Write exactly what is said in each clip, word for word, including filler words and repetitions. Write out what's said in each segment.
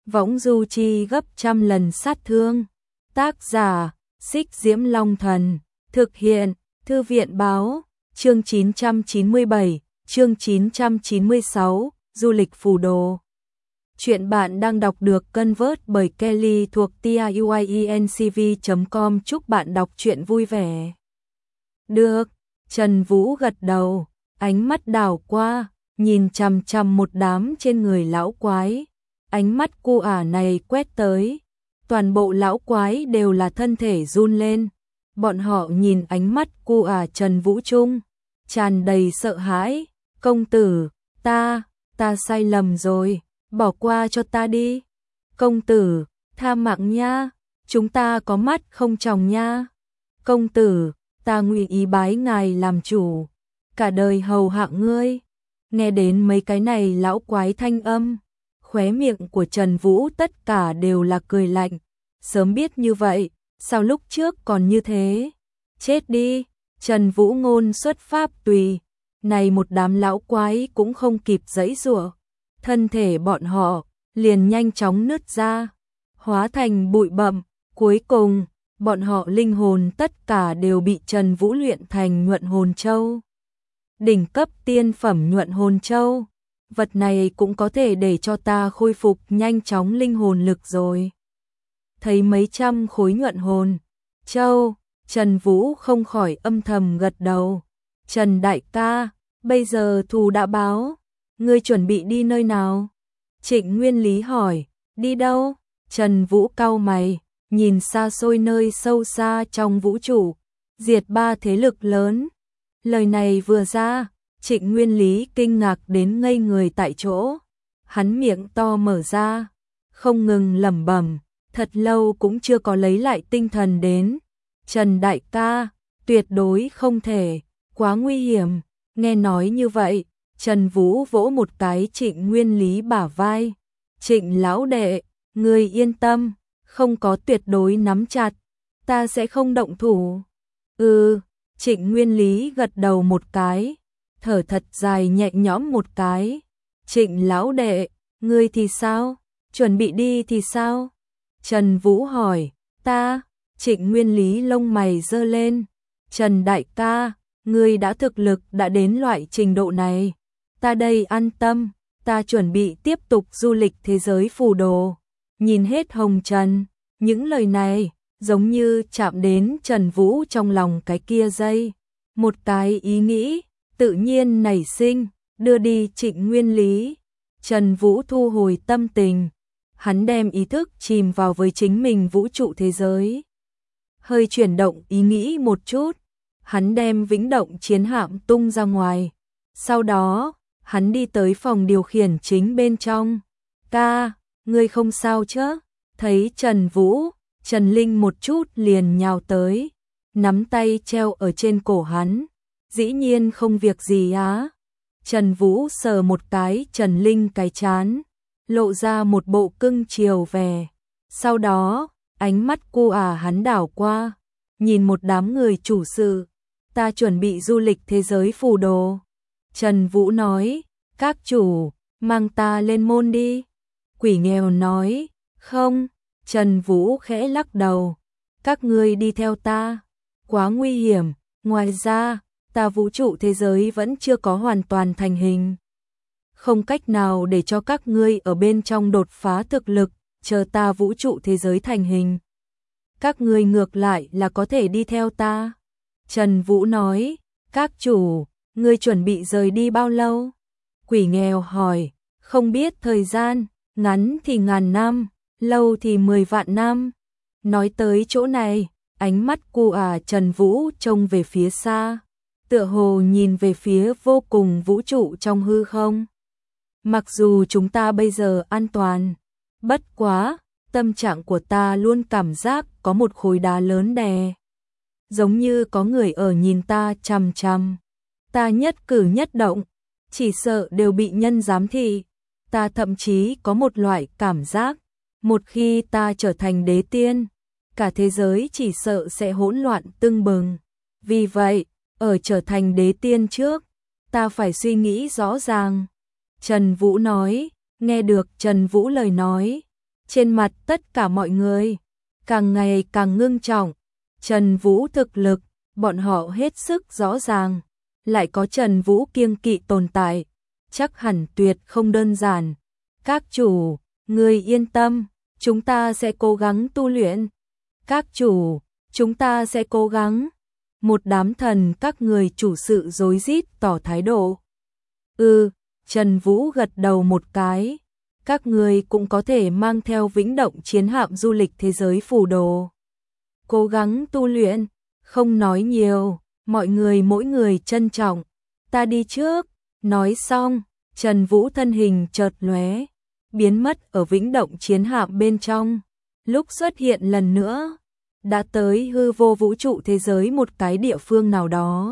võng du chi gấp trăm lần sát thương. Tác giả, Xích Diễm Long Thần. Thực hiện, Thư viện Báo. Chương chín trăm chín mươi bảy, chương chín trăm chín mươi sáu, Du lịch phù đồ. Chuyện bạn đang đọc được convert bởi Kelly thuộc tiuyencv chấm com. Chúc bạn đọc truyện vui vẻ. Được, Trần Vũ gật đầu, ánh mắt đảo qua, nhìn chằm chằm một đám trên người lão quái. Ánh mắt cu ả này quét tới, toàn bộ lão quái đều là thân thể run lên. Bọn họ nhìn ánh mắt cu ả Trần Vũ Trung, tràn đầy sợ hãi. Công tử, ta, ta sai lầm rồi, bỏ qua cho ta đi. Công tử, tha mạng nha, chúng ta có mắt không tròng nha. Công tử, ta nguyện ý bái ngài làm chủ, cả đời hầu hạ ngươi. Nghe đến mấy cái này lão quái thanh âm, khóe miệng của Trần Vũ tất cả đều là cười lạnh. Sớm biết như vậy, sao lúc trước còn như thế? Chết đi, Trần Vũ ngôn xuất pháp tùy. Này một đám lão quái cũng không kịp giãy giụa, thân thể bọn họ liền nhanh chóng nứt ra, hóa thành bụi bặm. Cuối cùng, bọn họ linh hồn tất cả đều bị Trần Vũ luyện thành nhuận hồn châu. Đỉnh cấp tiên phẩm nhuận hồn châu, vật này cũng có thể để cho ta khôi phục nhanh chóng linh hồn lực rồi. Thấy mấy trăm khối nhuận hồn châu, Trần Vũ không khỏi âm thầm gật đầu. Trần đại ca, bây giờ thù đã báo, ngươi chuẩn bị đi nơi nào? Trịnh Nguyên Lý hỏi. Đi đâu? Trần Vũ cau mày, nhìn xa xôi nơi sâu xa trong vũ trụ, diệt ba thế lực lớn. Lời này vừa ra, Trịnh Nguyên Lý kinh ngạc đến ngây người tại chỗ. Hắn miệng to mở ra, không ngừng lẩm bẩm, thật lâu cũng chưa có lấy lại tinh thần đến. Trần đại ca, tuyệt đối không thể, quá nguy hiểm. Nghe nói như vậy, Trần Vũ vỗ một cái Trịnh Nguyên Lý bả vai. Trịnh lão đệ, ngươi yên tâm, không có tuyệt đối nắm chặt, ta sẽ không động thủ. Ừ, Trịnh Nguyên Lý gật đầu một cái, thở thật dài nhẹ nhõm một cái. Trịnh lão đệ, ngươi thì sao? Chuẩn bị đi thì sao? Trần Vũ hỏi. Ta, Trịnh Nguyên Lý lông mày giơ lên. Trần đại ca, ngươi đã thực lực đã đến loại trình độ này, ta đây an tâm, ta chuẩn bị tiếp tục du lịch thế giới phù đồ. Nhìn hết hồng trần, những lời này giống như chạm đến Trần Vũ trong lòng cái kia dây. Một cái ý nghĩ tự nhiên nảy sinh, đưa đi Trịnh Nguyên Lý. Trần Vũ thu hồi tâm tình, hắn đem ý thức chìm vào với chính mình vũ trụ thế giới. Hơi chuyển động ý nghĩ một chút, hắn đem vĩnh động chiến hạm tung ra ngoài. Sau đó, hắn đi tới phòng điều khiển chính bên trong. Ca, ngươi không sao chứ? Thấy Trần Vũ, Trần Linh một chút liền nhào tới, nắm tay treo ở trên cổ hắn. Dĩ nhiên không việc gì á. Trần Vũ sờ một cái Trần Linh cái trán, lộ ra một bộ cưng chiều vẻ. Sau đó, ánh mắt cu ả hắn đảo qua, nhìn một đám người chủ sự. Ta chuẩn bị du lịch thế giới phù đồ. Trần Vũ nói, các chủ, mang ta lên môn đi. Quỷ nghèo nói, không. Trần Vũ khẽ lắc đầu, các ngươi đi theo ta, quá nguy hiểm. Ngoài ra, ta vũ trụ thế giới vẫn chưa có hoàn toàn thành hình, không cách nào để cho các ngươi ở bên trong đột phá thực lực, chờ ta vũ trụ thế giới thành hình. Các ngươi ngược lại là có thể đi theo ta. Trần Vũ nói, các chủ, ngươi chuẩn bị rời đi bao lâu? Quỷ nghèo hỏi, không biết thời gian, ngắn thì ngàn năm, lâu thì mười vạn năm. Nói tới chỗ này, ánh mắt cu ả Trần Vũ trông về phía xa, tựa hồ nhìn về phía vô cùng vũ trụ trong hư không. Mặc dù chúng ta bây giờ an toàn, bất quá, tâm trạng của ta luôn cảm giác có một khối đá lớn đè. Giống như có người ở nhìn ta chằm chằm. Ta nhất cử nhất động, chỉ sợ đều bị nhân giám thị. Ta thậm chí có một loại cảm giác, một khi ta trở thành đế tiên, cả thế giới chỉ sợ sẽ hỗn loạn tưng bừng. Vì vậy, ở trở thành đế tiên trước, ta phải suy nghĩ rõ ràng. Trần Vũ nói. Nghe được Trần Vũ lời nói, trên mặt tất cả mọi người càng ngày càng ngưng trọng. Trần Vũ thực lực, bọn họ hết sức rõ ràng, lại có Trần Vũ kiêng kỵ tồn tại, chắc hẳn tuyệt không đơn giản. Các chủ, người yên tâm, chúng ta sẽ cố gắng tu luyện. Các chủ, chúng ta sẽ cố gắng. Một đám thần các người chủ sự rối rít tỏ thái độ. Ừ, Trần Vũ gật đầu một cái. Các người cũng có thể mang theo Vĩnh Động chiến hạm du lịch thế giới phù đồ. Cố gắng tu luyện, không nói nhiều, mọi người mỗi người trân trọng. Ta đi trước. Nói xong, Trần Vũ thân hình chợt lóe, biến mất ở Vĩnh Động chiến hạm bên trong. Lúc xuất hiện lần nữa, đã tới hư vô vũ trụ thế giới một cái địa phương nào đó.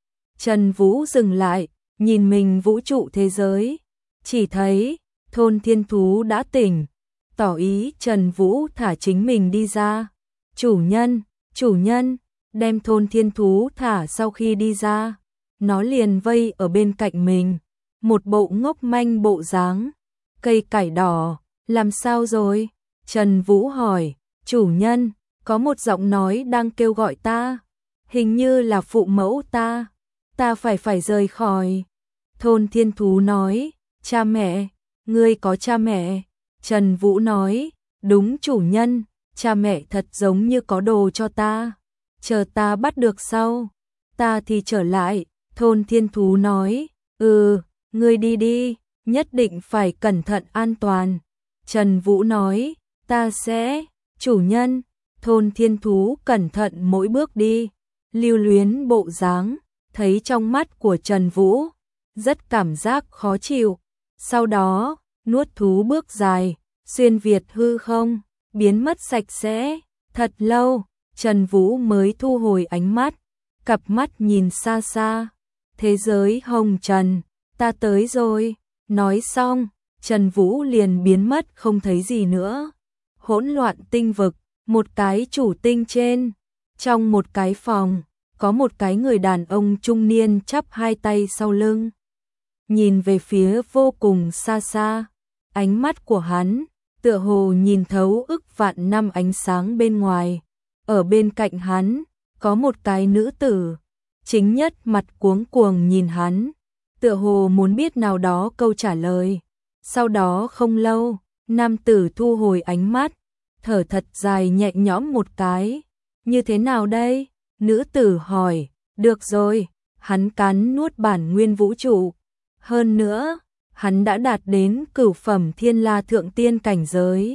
Trần Vũ dừng lại, nhìn mình vũ trụ thế giới, chỉ thấy thôn thiên thú đã tỉnh, tỏ ý Trần Vũ thả chính mình đi ra. Chủ nhân, chủ nhân, đem thôn thiên thú thả sau khi đi ra, nó liền vây ở bên cạnh mình, một bộ ngốc manh bộ dáng. Cây cải đỏ, làm sao rồi? Trần Vũ hỏi. Chủ nhân, có một giọng nói đang kêu gọi ta, hình như là phụ mẫu ta, ta phải phải rời khỏi. Thôn thiên thú nói. Cha mẹ, ngươi có cha mẹ? Trần Vũ nói. Đúng chủ nhân, cha mẹ thật giống như có đồ cho ta, chờ ta bắt được sau, ta thì trở lại. Thôn thiên thú nói. Ừ, ngươi đi đi, nhất định phải cẩn thận an toàn. Trần Vũ nói. Ta sẽ. Chủ nhân. Thôn thiên thú cẩn thận mỗi bước đi, lưu luyến bộ dáng, thấy trong mắt của Trần Vũ, rất cảm giác khó chịu. Sau đó, nuốt thú bước dài, xuyên việt hư không, biến mất sạch sẽ. Thật lâu, Trần Vũ mới thu hồi ánh mắt, cặp mắt nhìn xa xa. Thế giới hồng trần, ta tới rồi. Nói xong, Trần Vũ liền biến mất không thấy gì nữa. Hỗn loạn tinh vực, một cái chủ tinh trên, trong một cái phòng, có một cái người đàn ông trung niên chắp hai tay sau lưng, nhìn về phía vô cùng xa xa. Ánh mắt của hắn tựa hồ nhìn thấu ức vạn năm ánh sáng bên ngoài. Ở bên cạnh hắn có một cái nữ tử, chính nhất mặt cuống cuồng nhìn hắn, tựa hồ muốn biết nào đó câu trả lời. Sau đó không lâu, nam tử thu hồi ánh mắt, thở thật dài nhẹ nhõm một cái. Như thế nào đây? Nữ tử hỏi. Được rồi, hắn cắn nuốt bản nguyên vũ trụ. Hơn nữa, hắn đã đạt đến cửu phẩm thiên la thượng tiên cảnh giới.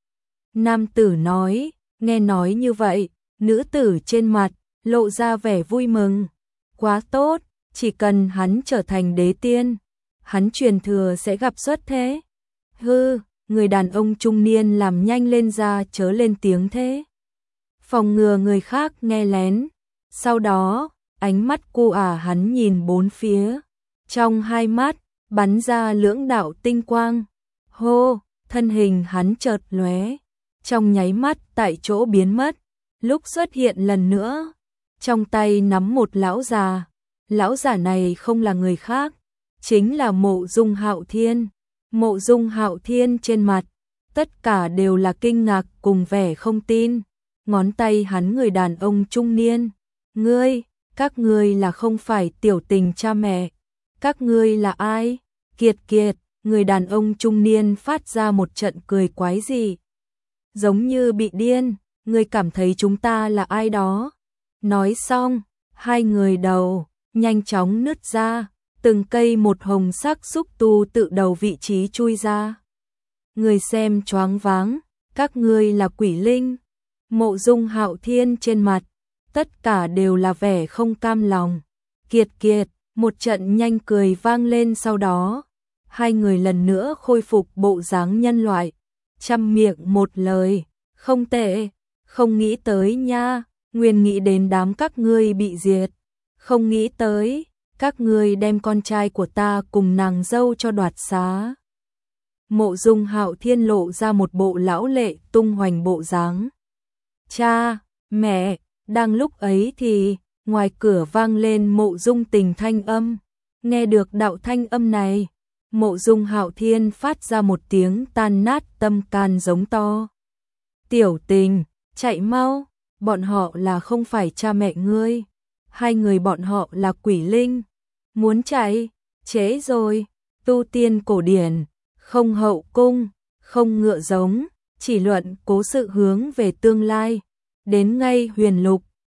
Nam tử nói. Nghe nói như vậy, nữ tử trên mặt lộ ra vẻ vui mừng. Quá tốt, chỉ cần hắn trở thành đế tiên, hắn truyền thừa sẽ gặp xuất thế. Hư, người đàn ông trung niên làm nhanh lên ra chớ lên tiếng thế, phòng ngừa người khác nghe lén. Sau đó, ánh mắt cu ả hắn nhìn bốn phía, trong hai mắt bắn ra lưỡng đạo tinh quang. Hô, thân hình hắn chợt lóe, trong nháy mắt tại chỗ biến mất. Lúc xuất hiện lần nữa, trong tay nắm một lão già. Lão giả này không là người khác, chính là Mộ Dung Hạo Thiên. Mộ Dung Hạo Thiên trên mặt tất cả đều là kinh ngạc cùng vẻ không tin. Ngón tay hắn người đàn ông trung niên. Ngươi, các ngươi là không phải tiểu tình cha mẹ. Các ngươi là ai? Kiệt kiệt, người đàn ông trung niên phát ra một trận cười quái dị, giống như bị điên. Ngươi cảm thấy chúng ta là ai đó? Nói xong, hai người đầu nhanh chóng nứt ra, từng cây một hồng sắc xúc tu tự đầu vị trí chui ra. Người xem choáng váng. Các ngươi là quỷ linh? Mộ Dung Hạo Thiên trên mặt tất cả đều là vẻ không cam lòng. Kiệt kiệt, một trận nhanh cười vang lên. Sau đó, hai người lần nữa khôi phục bộ dáng nhân loại, chăm miệng một lời. Không tệ, không nghĩ tới nha, nguyên nghĩ đến đám các ngươi bị diệt. Không nghĩ tới, các ngươi đem con trai của ta cùng nàng dâu cho đoạt xá. Mộ Dung Hạo Thiên lộ ra một bộ lão lệ tung hoành bộ dáng. Cha, mẹ, đang lúc ấy thì ngoài cửa vang lên Mộ Dung Tình thanh âm. Nghe được đạo thanh âm này, Mộ Dung Hạo Thiên phát ra một tiếng tan nát tâm can giống to. Tiểu Tình, chạy mau, bọn họ là không phải cha mẹ ngươi. Hai người bọn họ là quỷ linh. Muốn chạy, trễ rồi. Tu tiên cổ điển, không hậu cung, không ngựa giống, chỉ luận cố sự hướng về tương lai. Đến ngay huyền lục,